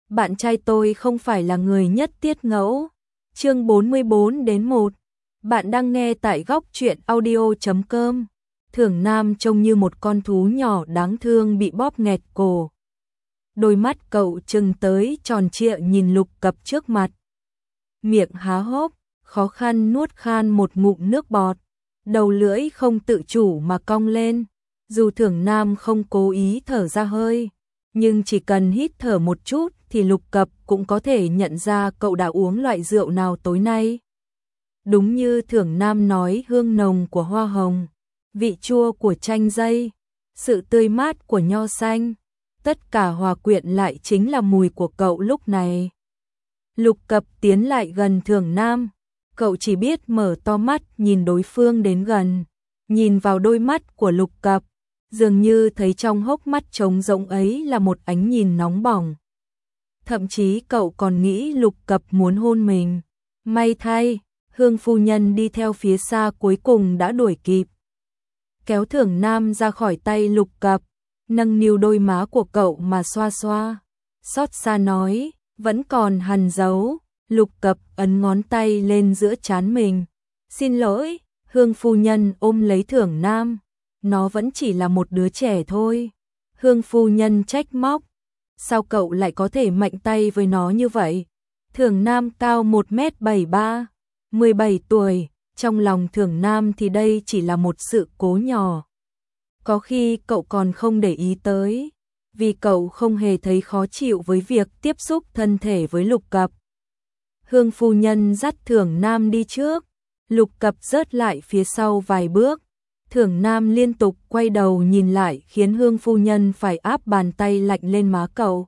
bạn trai tôi không phải là người nhất tiết ngẫu. Chương 44-1. Bạn đang nghe tại góc truyện audio.com. Thưởng Nam trông như một con thú nhỏ đáng thương bị bóp nghẹt cổ. Đôi mắt cậu trừng tới tròn trịa nhìn Lục Cập trước mặt. Miệng há hốc, khó khăn nuốt khan một ngụm nước bọt. Đầu lưỡi không tự chủ mà cong lên. Dù Thưởng Nam không cố ý thở ra hơi, nhưng chỉ cần hít thở một chút thì Lục Cập cũng có thể nhận ra cậu đã uống loại rượu nào tối nay. Đúng như Thưởng Nam nói, hương nồng của hoa hồng, vị chua của chanh dây, sự tươi mát của nho xanh, tất cả hòa quyện lại chính là mùi của cậu lúc này. Lục Cập tiến lại gần Thưởng Nam, cậu chỉ biết mở to mắt nhìn đối phương đến gần, nhìn vào đôi mắt của Lục Cập, dường như thấy trong hốc mắt trống rỗng ấy là một ánh nhìn nóng bỏng. Thậm chí cậu còn nghĩ Lục Cập muốn hôn mình. May thay, Hương phu nhân đi theo phía xa cuối cùng đã đuổi kịp. Kéo Thưởng Nam ra khỏi tay Lục Cập, nâng niu đôi má của cậu mà xoa xoa. Xót xa nói, vẫn còn hằn dấu. Lục Cập ấn ngón tay lên giữa trán mình. Xin lỗi. Hương phu nhân ôm lấy Thưởng Nam. Nó vẫn chỉ là một đứa trẻ thôi. Hương phu nhân trách móc. Sao cậu lại có thể mạnh tay với nó như vậy? Thưởng Nam cao 1m73, 17 tuổi, trong lòng Thưởng Nam thì đây chỉ là một sự cố nhỏ. Có khi cậu còn không để ý tới, vì cậu không hề thấy khó chịu với việc tiếp xúc thân thể với Lục Cập. Hương phu nhân dắt Thưởng Nam đi trước, Lục Cập rớt lại phía sau vài bước. Thưởng Nam liên tục quay đầu nhìn lại khiến Hương phu nhân phải áp bàn tay lạnh lên má cậu.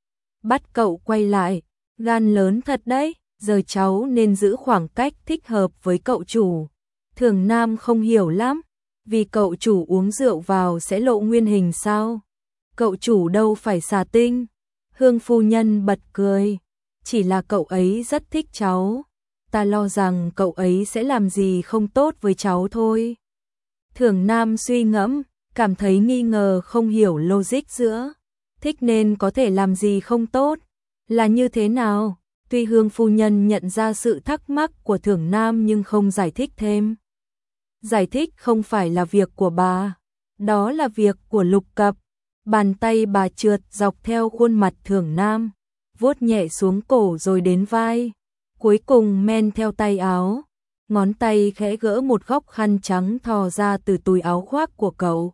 Bắt cậu quay lại, gan lớn thật đấy, giờ cháu nên giữ khoảng cách thích hợp với cậu chủ. Thưởng Nam không hiểu lắm, vì cậu chủ uống rượu vào sẽ lộ nguyên hình sao? Cậu chủ đâu phải xà tinh. Hương phu nhân bật cười, chỉ là cậu ấy rất thích cháu. Ta lo rằng cậu ấy sẽ làm gì không tốt với cháu thôi. Thưởng Nam suy ngẫm, cảm thấy nghi ngờ không hiểu logic giữa thích nên có thể làm gì không tốt là như thế nào. Tuy Hương phu nhân nhận ra sự thắc mắc của Thưởng Nam nhưng không giải thích thêm. Giải thích không phải là việc của bà, đó là việc của Lục Cập. Bàn tay bà trượt dọc theo khuôn mặt Thưởng Nam, vuốt nhẹ xuống cổ rồi đến vai, cuối cùng men theo tay áo. Ngón tay khẽ gỡ một góc khăn trắng thò ra từ túi áo khoác của cậu.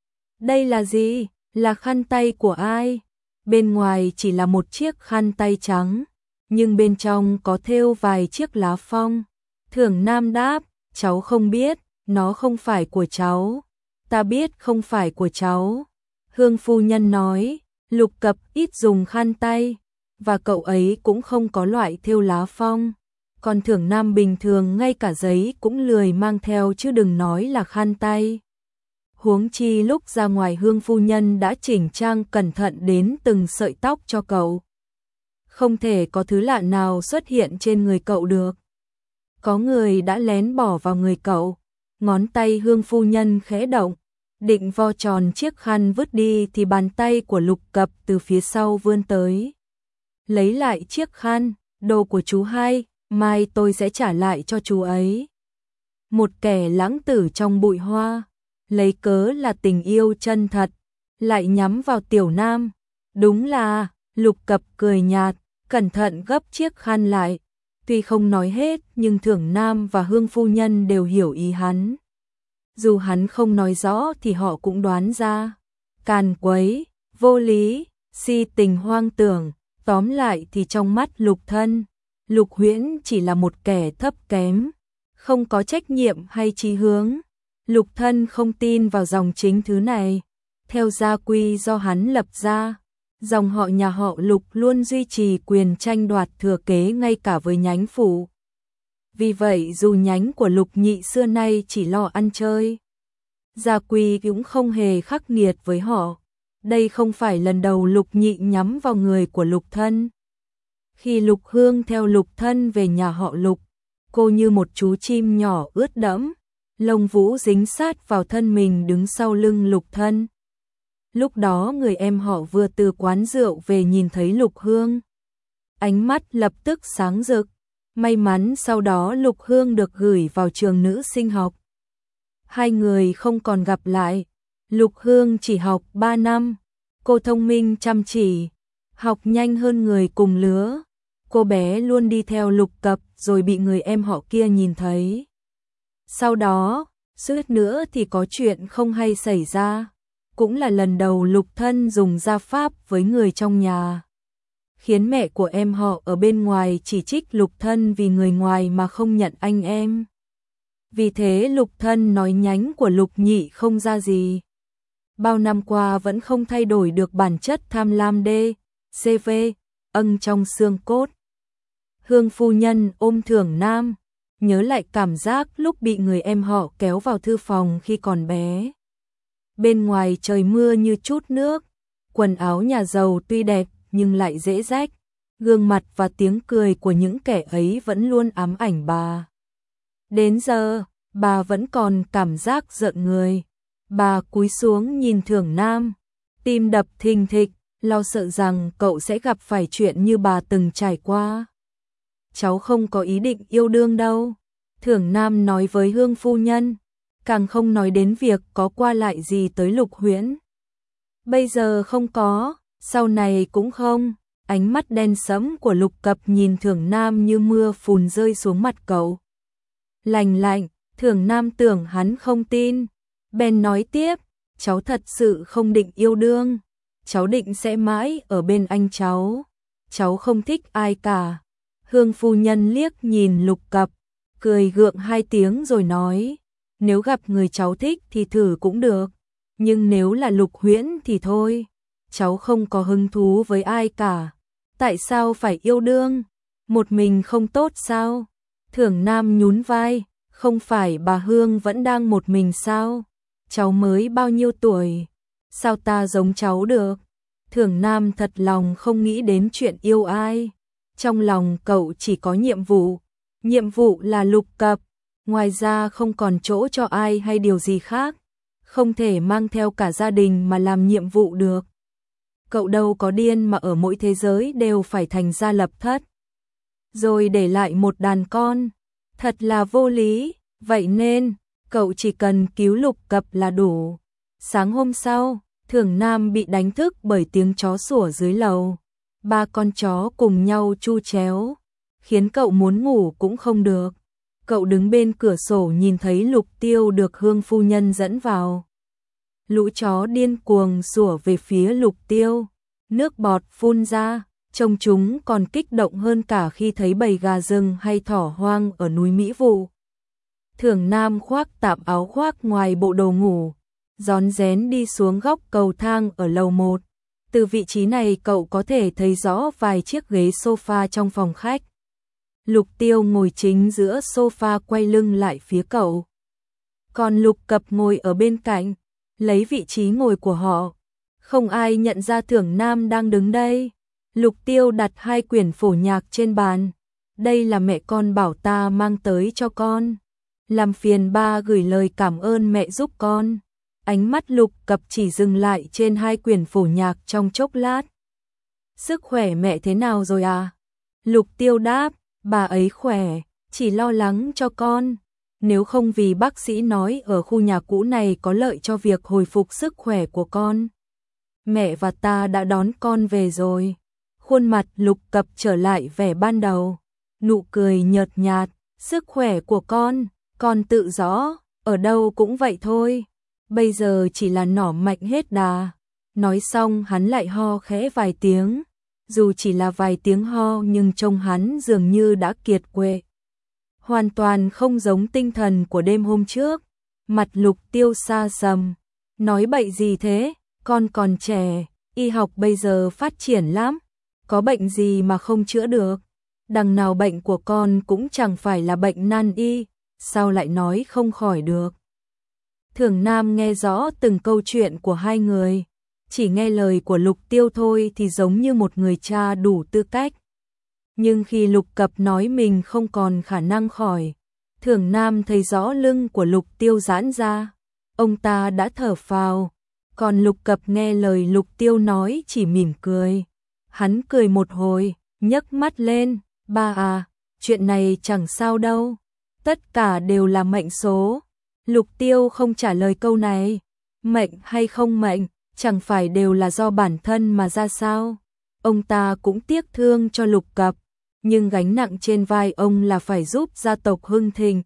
Đây là gì? Là khăn tay của ai? Bên ngoài chỉ là một chiếc khăn tay trắng, nhưng bên trong có thêu vài chiếc lá phong. Thưởng Nam đáp, cháu không biết, nó không phải của cháu. Ta biết không phải của cháu. Hương phu nhân nói, Lục Cập ít dùng khăn tay, và cậu ấy cũng không có loại thêu lá phong. Còn Thưởng Nam bình thường ngay cả giấy cũng lười mang theo chứ đừng nói là khăn tay. Huống chi lúc ra ngoài Hương phu nhân đã chỉnh trang cẩn thận đến từng sợi tóc cho cậu. Không thể có thứ lạ nào xuất hiện trên người cậu được. Có người đã lén bỏ vào người cậu. Ngón tay Hương phu nhân khẽ động, định vo tròn chiếc khăn vứt đi thì bàn tay của Lục Cập từ phía sau vươn tới. Lấy lại chiếc khăn, đồ của chú hai, mai tôi sẽ trả lại cho chú ấy. Một kẻ lãng tử trong bụi hoa, lấy cớ là tình yêu chân thật, lại nhắm vào Tiểu Nam. Đúng là, Lục Cập cười nhạt, cẩn thận gấp chiếc khăn lại. Tuy không nói hết nhưng Thưởng Nam và Hương phu nhân đều hiểu ý hắn. Dù hắn không nói rõ thì họ cũng đoán ra. Càn quấy, vô lý, si tình hoang tưởng, tóm lại thì trong mắt Lục Thân, Lục Huyễn chỉ là một kẻ thấp kém, không có trách nhiệm hay chí hướng. Lục Thân không tin vào dòng chính thứ này. Theo gia quy do hắn lập ra, dòng họ nhà họ Lục luôn duy trì quyền tranh đoạt thừa kế ngay cả với nhánh phụ. Vì vậy dù nhánh của Lục Nhị xưa nay chỉ lo ăn chơi, gia quy cũng không hề khắc nghiệt với họ. Đây không phải lần đầu Lục Nhị nhắm vào người của Lục Thân. Khi Lục Hương theo Lục Thân về nhà họ Lục, cô như một chú chim nhỏ ướt đẫm, lông vũ dính sát vào thân mình đứng sau lưng Lục Thân. Lúc đó người em họ vừa từ quán rượu về nhìn thấy Lục Hương, ánh mắt lập tức sáng rực. May mắn sau đó Lục Hương được gửi vào trường nữ sinh học. Hai người không còn gặp lại. Lục Hương chỉ học 3 năm. Cô thông minh chăm chỉ, học nhanh hơn người cùng lứa. Cô bé luôn đi theo Lục Cập rồi bị người em họ kia nhìn thấy. Sau đó, suýt nữa thì có chuyện không hay xảy ra. Cũng là lần đầu Lục Thân dùng gia pháp với người trong nhà, khiến mẹ của em họ ở bên ngoài chỉ trích Lục Thân vì người ngoài mà không nhận anh em. Vì thế Lục Thân nói nhánh của Lục Nhị không ra gì. Bao năm qua vẫn không thay đổi được bản chất tham lam đê, CV, ân trong xương cốt. Hương phu nhân ôm Thưởng Nam, nhớ lại cảm giác lúc bị người em họ kéo vào thư phòng khi còn bé. Bên ngoài trời mưa như chút nước, quần áo nhà giàu tuy đẹp nhưng lại dễ rách, gương mặt và tiếng cười của những kẻ ấy vẫn luôn ám ảnh bà. Đến giờ, bà vẫn còn cảm giác giận người. Bà cúi xuống nhìn Thưởng Nam, tim đập thình thịch, lo sợ rằng cậu sẽ gặp phải chuyện như bà từng trải qua. Cháu không có ý định yêu đương đâu, Thưởng Nam nói với Hương phu nhân, càng không nói đến việc có qua lại gì tới Lục Huyễn. Bây giờ không có, sau này cũng không. Ánh mắt đen sẫm của Lục Cập nhìn Thưởng Nam như mưa phùn rơi xuống mặt cậu. Lạnh lạnh, Thưởng Nam tưởng hắn không tin. Bèn nói tiếp, cháu thật sự không định yêu đương. Cháu định sẽ mãi ở bên anh cháu. Cháu không thích ai cả. Hương phu nhân liếc nhìn Lục Cập, cười gượng 2 tiếng rồi nói, nếu gặp người cháu thích thì thử cũng được. Nhưng nếu là Lục Huyễn thì thôi. Cháu không có hứng thú với ai cả. Tại sao phải yêu đương? Một mình không tốt sao? Thưởng Nam nhún vai, không phải bà Hương vẫn đang một mình sao? Cháu mới bao nhiêu tuổi? Sao ta giống cháu được? Thưởng Nam thật lòng không nghĩ đến chuyện yêu ai. Trong lòng cậu chỉ có nhiệm vụ. Nhiệm vụ là Lục Cập. Ngoài ra không còn chỗ cho ai hay điều gì khác. Không thể mang theo cả gia đình mà làm nhiệm vụ được. Cậu đâu có điên mà ở mỗi thế giới đều phải thành gia lập thất. Rồi để lại một đàn con. Thật là vô lý. Vậy nên, cậu chỉ cần cứu Lục Cập là đủ. Sáng hôm sau, Thưởng Nam bị đánh thức bởi tiếng chó sủa dưới lầu. 3 con chó cùng nhau chu chéo, khiến cậu muốn ngủ cũng không được. Cậu đứng bên cửa sổ nhìn thấy Lục Tiêu được Hương phu nhân dẫn vào. Lũ chó điên cuồng sủa về phía Lục Tiêu, nước bọt phun ra, trông chúng còn kích động hơn cả khi thấy bầy gà rừng hay thỏ hoang ở núi Mỹ Vụ. Thưởng Nam khoác tạm áo khoác ngoài bộ đồ ngủ, rón rén đi xuống góc cầu thang ở lầu 1. Từ vị trí này cậu có thể thấy rõ vài chiếc ghế sofa trong phòng khách. Lục Tiêu ngồi chính giữa sofa quay lưng lại phía cậu. Còn Lục Cập ngồi ở bên cạnh, lấy vị trí ngồi của họ. Không ai nhận ra Thưởng Nam đang đứng đây. Lục Tiêu đặt 2 quyển phổ nhạc trên bàn. Đây là mẹ con bảo ta mang tới cho con. Làm phiền ba gửi lời cảm ơn mẹ giúp con. Ánh mắt Lục Cập chỉ dừng lại trên 2 quyển phổ nhạc trong chốc lát. Sức khỏe mẹ thế nào rồi à? Lục Tiêu đáp, bà ấy khỏe, chỉ lo lắng cho con. Nếu không vì bác sĩ nói ở khu nhà cũ này có lợi cho việc hồi phục sức khỏe của con. Mẹ và ta đã đón con về rồi. Khuôn mặt Lục Cập trở lại vẻ ban đầu. Nụ cười nhợt nhạt, sức khỏe của con tự rõ, ở đâu cũng vậy thôi. Bây giờ chỉ là nỏ mạnh hết đà. Nói xong hắn lại ho khẽ vài tiếng. Dù chỉ là vài tiếng ho nhưng trông hắn dường như đã kiệt quệ. Hoàn toàn không giống tinh thần của đêm hôm trước. Mặt Lục Tiêu xa sầm. Nói bậy gì thế, con còn trẻ, y học bây giờ phát triển lắm. Có bệnh gì mà không chữa được. Đằng nào bệnh của con cũng chẳng phải là bệnh nan y. Sao lại nói không khỏi được. Thưởng Nam nghe rõ từng câu chuyện của hai người. Chỉ nghe lời của Lục Tiêu thôi thì giống như một người cha đủ tư cách. Nhưng khi Lục Cập nói mình không còn khả năng khỏi, Thưởng Nam thấy rõ lưng của Lục Tiêu giãn ra. Ông ta đã thở phào. Còn Lục Cập nghe lời Lục Tiêu nói chỉ mỉm cười. Hắn cười một hồi, nhấc mắt lên, ba à, chuyện này chẳng sao đâu, tất cả đều là mệnh số. Lục Tiêu không trả lời câu này, mệnh hay không mệnh, chẳng phải đều là do bản thân mà ra sao. Ông ta cũng tiếc thương cho Lục Cập, nhưng gánh nặng trên vai ông là phải giúp gia tộc hưng thịnh.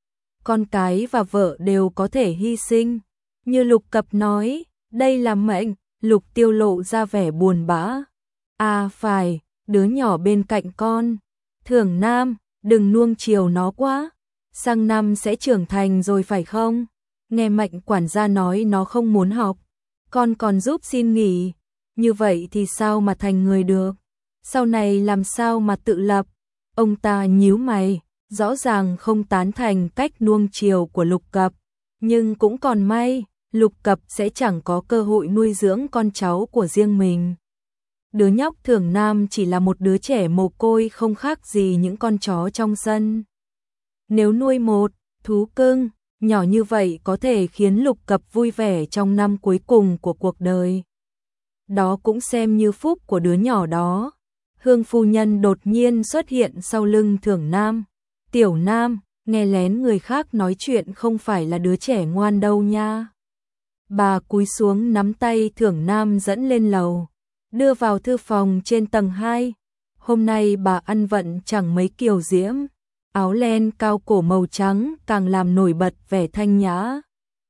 Con cái và vợ đều có thể hy sinh. Như Lục Cập nói, đây là mệnh. Lục Tiêu lộ ra vẻ buồn bã. À phải, đứa nhỏ bên cạnh con. Thưởng Nam, đừng nuông chiều nó quá. Sang năm sẽ trưởng thành rồi phải không? Nghe Mạnh quản gia nói nó không muốn học. Con còn giúp xin nghỉ. Như vậy thì sao mà thành người được? Sau này làm sao mà tự lập? Ông ta nhíu mày, rõ ràng không tán thành cách nuông chiều của Lục Cập. Nhưng cũng còn may, Lục Cập sẽ chẳng có cơ hội nuôi dưỡng con cháu của riêng mình. Đứa nhóc Thưởng Nam chỉ là một đứa trẻ mồ côi không khác gì những con chó trong sân. Nếu nuôi một thú cưng nhỏ như vậy có thể khiến Lục Cập vui vẻ trong năm cuối cùng của cuộc đời. Đó cũng xem như phúc của đứa nhỏ đó. Hương phu nhân đột nhiên xuất hiện sau lưng Thưởng Nam. Tiểu Nam, nghe lén người khác nói chuyện không phải là đứa trẻ ngoan đâu nha. Bà cúi xuống nắm tay Thưởng Nam dẫn lên lầu, đưa vào thư phòng trên tầng 2. Hôm nay bà ăn vận chẳng mấy kiều diễm, áo len cao cổ màu trắng càng làm nổi bật vẻ thanh nhã.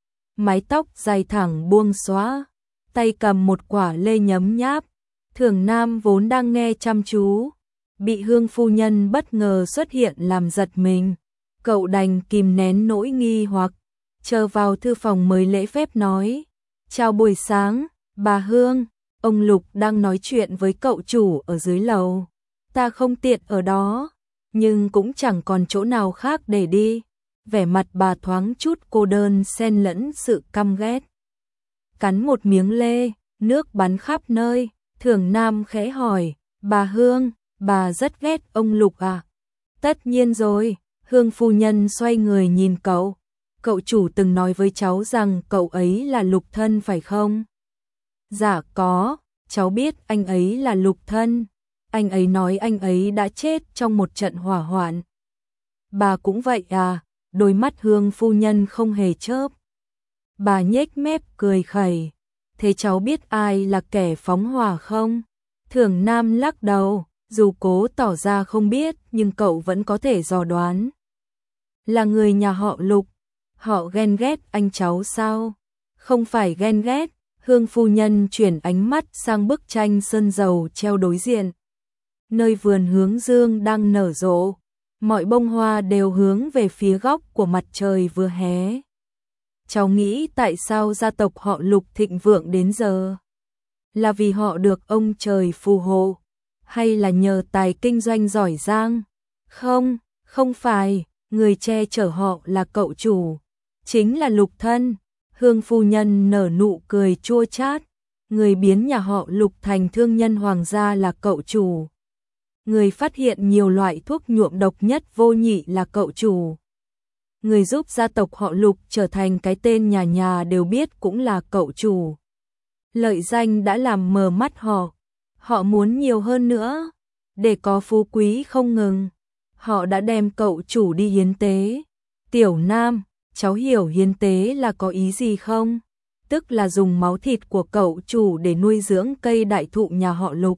Mái tóc dài thẳng buông xõa, tay cầm một quả lê nhấm nháp. Thưởng Nam vốn đang nghe chăm chú, bị Hương phu nhân bất ngờ xuất hiện làm giật mình. Cậu đành kìm nén nỗi nghi hoặc, chờ vào thư phòng mới lễ phép nói: "Chào buổi sáng, bà Hương, ông Lục đang nói chuyện với cậu chủ ở dưới lầu. Ta không tiện ở đó, nhưng cũng chẳng còn chỗ nào khác để đi." Vẻ mặt bà thoáng chút cô đơn xen lẫn sự căm ghét. Cắn một miếng lê, nước bắn khắp nơi. Thưởng Nam khẽ hỏi: "Bà Hương, bà rất ghét ông Lục à?" "Tất nhiên rồi." Hương phu nhân xoay người nhìn cậu. "Cậu chủ từng nói với cháu rằng cậu ấy là Lục thân phải không?" "Dạ có, cháu biết anh ấy là Lục thân. Anh ấy nói anh ấy đã chết trong một trận hỏa hoạn." "Bà cũng vậy à?" Đôi mắt Hương phu nhân không hề chớp. Bà nhếch mép cười khẩy: "Thế cháu biết ai là kẻ phóng hỏa không?" Thưởng Nam lắc đầu, dù cố tỏ ra không biết nhưng cậu vẫn có thể dò đoán. "Là người nhà họ Lục." "Họ ghen ghét anh cháu sao?" "Không phải ghen ghét." Hương phu nhân chuyển ánh mắt sang bức tranh sơn dầu treo đối diện. Nơi vườn hướng dương đang nở rộ, mọi bông hoa đều hướng về phía góc của mặt trời vừa hé. "Cháu nghĩ tại sao gia tộc họ Lục thịnh vượng đến giờ? Là vì họ được ông trời phù hộ, hay là nhờ tài kinh doanh giỏi giang?" "Không, không phải, người che chở họ là cậu chủ, chính là Lục thân." Hương phu nhân nở nụ cười chua chát. "Người biến nhà họ Lục thành thương nhân hoàng gia là cậu chủ. Người phát hiện nhiều loại thuốc nhuộm độc nhất vô nhị là cậu chủ. Người giúp gia tộc họ Lục trở thành cái tên nhà nhà đều biết cũng là cậu chủ. Lợi danh đã làm mờ mắt họ. Họ muốn nhiều hơn nữa, để có phú quý không ngừng. Họ đã đem cậu chủ đi hiến tế." "Tiểu Nam, cháu hiểu hiến tế là có ý gì không?" "Tức là dùng máu thịt của cậu chủ để nuôi dưỡng cây đại thụ nhà họ Lục,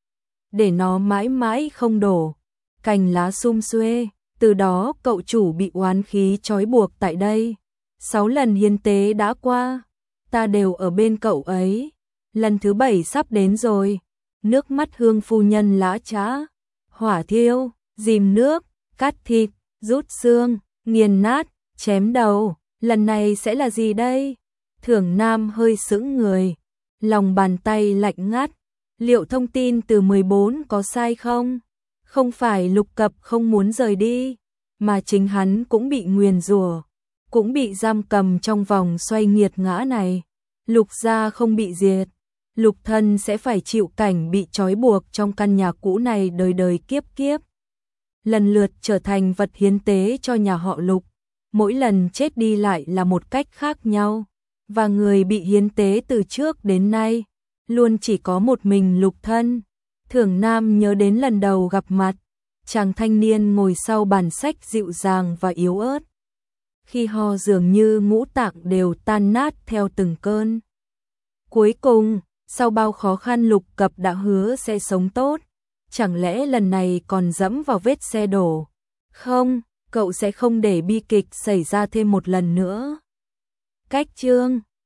để nó mãi mãi không đổ cành lá sum xuê. Từ đó cậu chủ bị oán khí trói buộc tại đây. 6 lần hiến tế đã qua, ta đều ở bên cậu ấy. Lần thứ 7 sắp đến rồi." Nước mắt Hương phu nhân lã chã. "Hỏa thiêu, dìm nước, cắt thịt, rút xương, nghiền nát, chém đầu, lần này sẽ là gì đây?" Thưởng Nam hơi sững người, lòng bàn tay lạnh ngắt. Liệu thông tin từ 14 có sai không? Không phải Lục Cập không muốn rời đi, mà chính hắn cũng bị nguyền rủa, cũng bị giam cầm trong vòng xoay nghiệt ngã này. Lục gia không bị diệt, Lục thân sẽ phải chịu cảnh bị trói buộc trong căn nhà cũ này đời đời kiếp kiếp. Lần lượt trở thành vật hiến tế cho nhà họ Lục, mỗi lần chết đi lại là một cách khác nhau, và người bị hiến tế từ trước đến nay luôn chỉ có một mình Lục thân. Thưởng Nam nhớ đến lần đầu gặp mặt, chàng thanh niên ngồi sau bàn sách dịu dàng và yếu ớt. Khi ho dường như ngũ tạng đều tan nát theo từng cơn. Cuối cùng, sau bao khó khăn Lục Cập đã hứa sẽ sống tốt. Chẳng lẽ lần này còn dẫm vào vết xe đổ? Không, cậu sẽ không để bi kịch xảy ra thêm một lần nữa. Cách chương